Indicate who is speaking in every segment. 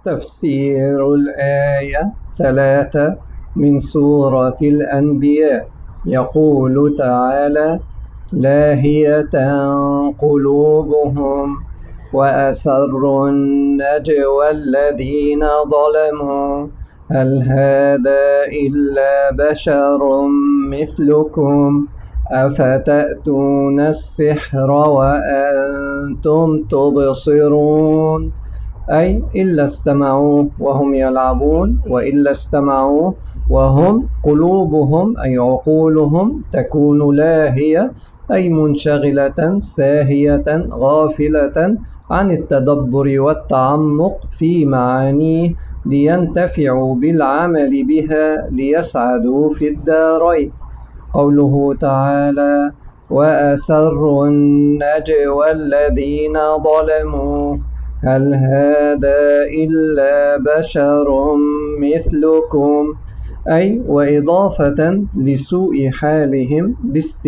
Speaker 1: تفسير الآية 3 من سورة الأنبياء. يقول تعالى: لاهية قلوبهم وأسروا النجوى الذين ظلموا هل هذا إلا بشر مثلكم أفتأتون السحر وأنتم تبصرون. أي إلا استمعوه وهم يلعبون، وإلا استمعوه وهم قلوبهم أي عقولهم تكون لاهية أي منشغلة ساهية غافلة عن التدبر والتعمق في معانيه لينتفعوا بالعمل بها ليسعدوا في الدارين. قوله تعالى: وأسروا النجوى الذين ظلموا هل هذا إلا بشر مثلكم، أي وإضافة لسوء حالهم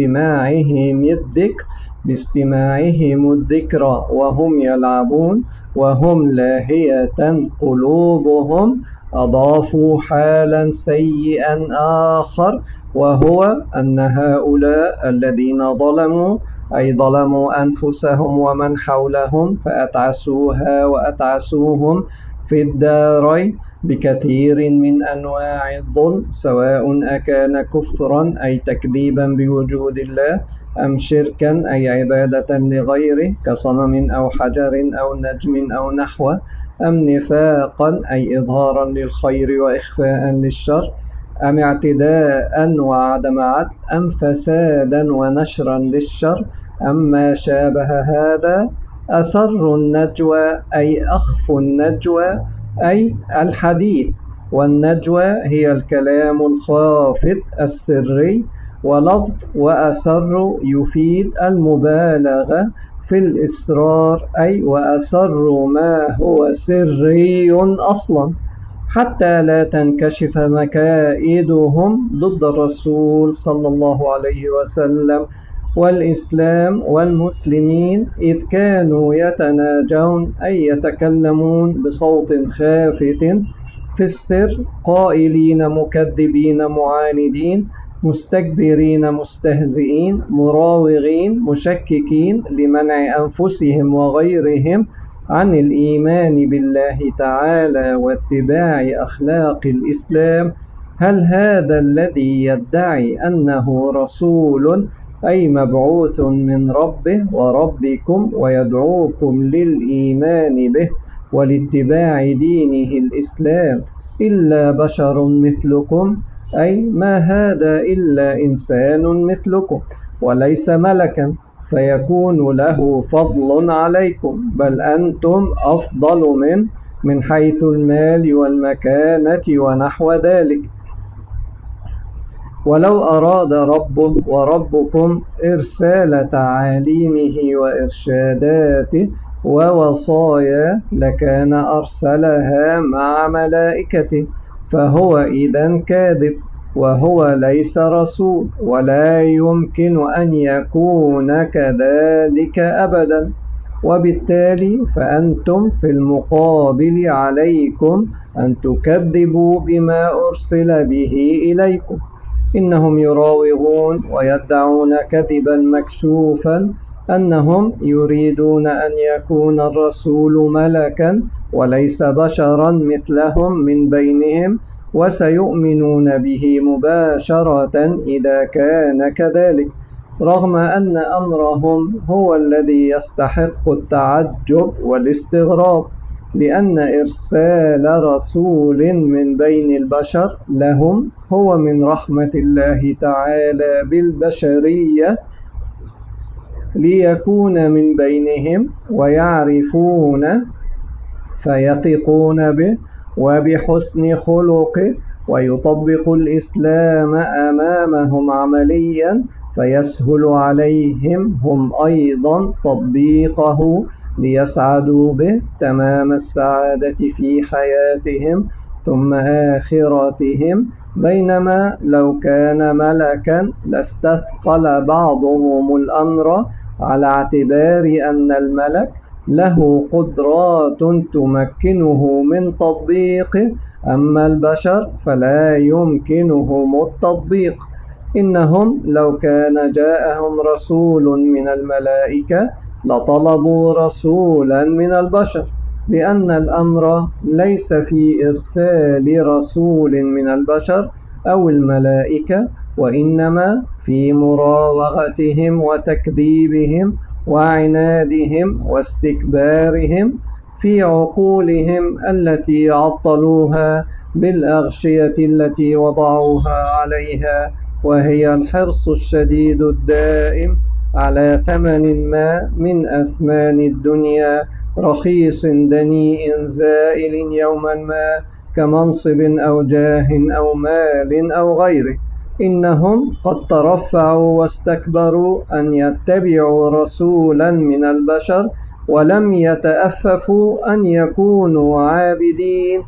Speaker 1: باستماعهم الذكر وهم يلعبون وهم لاهية قلوبهم، أضافوا حالا سيئا آخر، وهو أن هؤلاء الذين ظلموا أي ظلموا أنفسهم ومن حولهم فأتعسوها وأتعسوهم في الدارين بكثير من أنواع الظلم، سواء أكان كفرا أي تكذيبا بوجود الله، أم شركا أي عبادة لغيره كصنم أو حجر أو نجم أو نحوه، أم نفاقا أي إظهارا للخير وإخفاء للشر، أم اعتداء وعدم عدل، أم فسادا ونشرا للشر، أم ما شابه هذا. أسروا النجوى أي أخفوا النجوى أي الحديث، والنجوى هي الكلام الخافت السري، ولفظ وأسر يفيد المبالغة في الإسرار، أي وأسروا ما هو سري أصلا حتى لا تنكشف مكائدهم ضد الرسول صلى الله عليه وسلم والإسلام والمسلمين، إذ كانوا يتناجون أي يتكلمون بصوت خافت في السر، قائلين مكذبين معاندين مستكبرين مستهزئين مراوغين مشككين لمنع أنفسهم وغيرهم عن الإيمان بالله تعالى واتباع أخلاق الإسلام. هل هذا الذي يدعي أنه رسول أي مبعوث من ربه وربكم ويدعوكم للإيمان به ولاتباع دينه الإسلام إلا بشر مثلكم، أي ما هذا إلا إنسان مثلكم وليس ملكا فيكون له فضل عليكم، بل أنتم أفضل من حيث المال والمكانة ونحو ذلك. ولو أراد ربه وربكم إرسال تعاليمه وإرشاداته ووصايا لكان أرسلها مع ملائكته، فهو إذن كاذب وهو ليس رسول، ولا يمكن أن يكون كذلك أبدا، وبالتالي فأنتم في المقابل عليكم أن تكذبوا بما أرسل به إليكم. إنهم يراوغون ويدعون كذبا مكشوفا أنهم يريدون أن يكون الرسول ملكا وليس بشرا مثلهم من بينهم، وسيؤمنون به مباشرة إذا كان كذلك، رغم أن أمرهم هو الذي يستحق التعجب والاستغراب، لأن إرسال رسول من بين البشر لهم هو من رحمة الله تعالى بالبشرية ليكون من بينهم ويعرفون فيثقون به وبحسن خلقه، ويطبق الإسلام أمامهم عمليا فيسهل عليهم هم أيضا تطبيقه ليسعدوا به تمام السعادة في حياتهم ثم آخرتهم. بينما لو كان ملكا لاستثقل بعضهم الأمر على اعتبار أن الملك له قدرات تمكنه من تطبيقه، أما البشر فلا يمكنهم التطبيق. إنهم لو كان جاءهم رسول من الملائكة لطلبوا رسولا من البشر، لأن الأمر ليس في إرسال رسول من البشر أو الملائكة، وإنما في مراوغتهم وتكذيبهم وعنادهم واستكبارهم في عقولهم التي عطلوها بالأغشية التي وضعوها عليها، وهي الحرص الشديد الدائم على ثمن ما من أثمان الدنيا، رخيص دنيء زائل يوما ما، كمنصب أو جاه أو مال أو غيره. إنهم قد ترفعوا واستكبروا أن يتبعوا رسولا من البشر، ولم يتأففوا أن يكونوا عابدين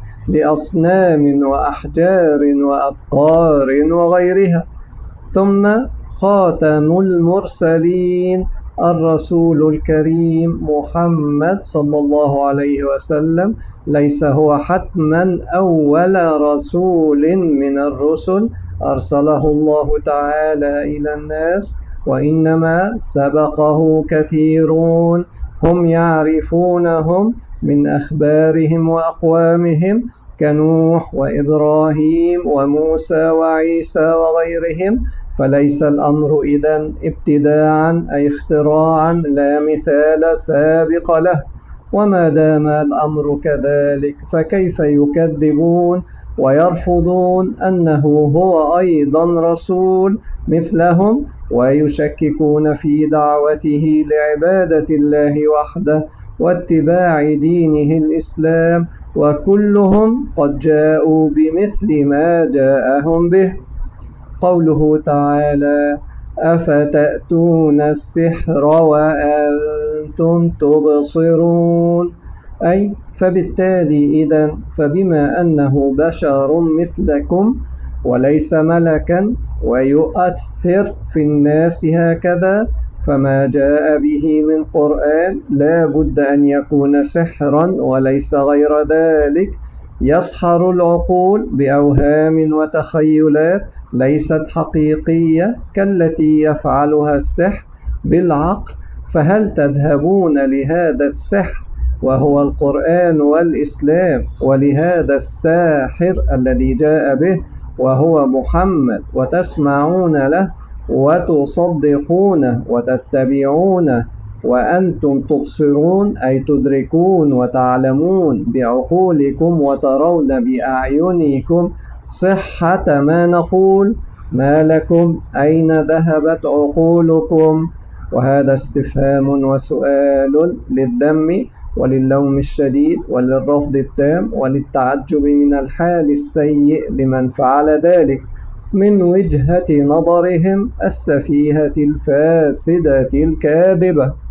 Speaker 1: لأصنام وأحجار وأبقار وغيرها. ثم خاتم المرسلين الرسول الكريم محمد صلى الله عليه وسلم ليس هو حتما أول رسول من الرسل أرسله الله تعالى إلى الناس، وإنما سبقه كثيرون هم يعرفونهم من أخبارهم وأقوامهم، كنوح وإبراهيم وموسى وعيسى وغيرهم. فليس الأمر إذن ابتداعا أي اختراعا لا مثال سابق له. وما دام الأمر كذلك فكيف يكذبون ويرفضون أنه هو أيضا رسول مثلهم، ويشككون في دعوته لعبادة الله وحده واتباع دينه الإسلام، وكلهم قد جاءوا بمثل ما جاءهم به. قوله تعالى: أفتأتون السحر وأنتم تبصرون، أي فبالتالي إذن فبما أنه بشر مثلكم وليس ملكا ويؤثر في الناس هكذا، فما جاء به من قرآن لا بد أن يكون سحرا وليس غير ذلك، يسحر العقول بأوهام وتخيلات ليست حقيقية كالتي يفعلها السحر بالعقل. فهل تذهبون لهذا السحر وهو القرآن والإسلام، ولهذا الساحر الذي جاء به وهو محمد، وتسمعون له وتصدقونه وتتبعونه وأنتم تبصرون، أي تدركون وتعلمون بعقولكم وترون بأعينكم صحة ما نقول؟ ما لكم؟ أين ذهبت عقولكم؟ وهذا استفهام وسؤال للذم وللوم الشديد وللرفض التام وللتعجب من الحال السيء لمن فعل ذلك من وجهة نظرهم السفيهة الفاسدة الكاذبة.